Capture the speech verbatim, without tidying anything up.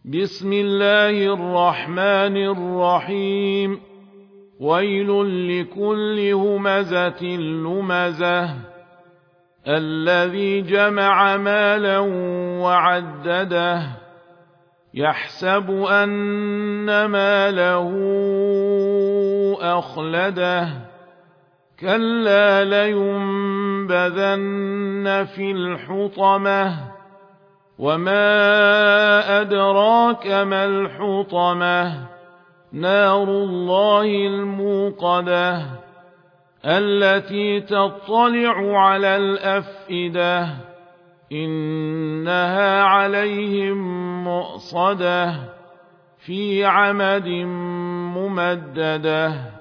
بسم الله الرحمن الرحيم ويل لكل همزة لمزة الذي جمع مالا وعدده يحسب أن ماله أخلده كلا لينبذن في الحطمة وما أدراك ما الحطمة نار الله الموقدة التي تطلع على الأفئدة إنها عليهم مؤصدة في عمد ممددة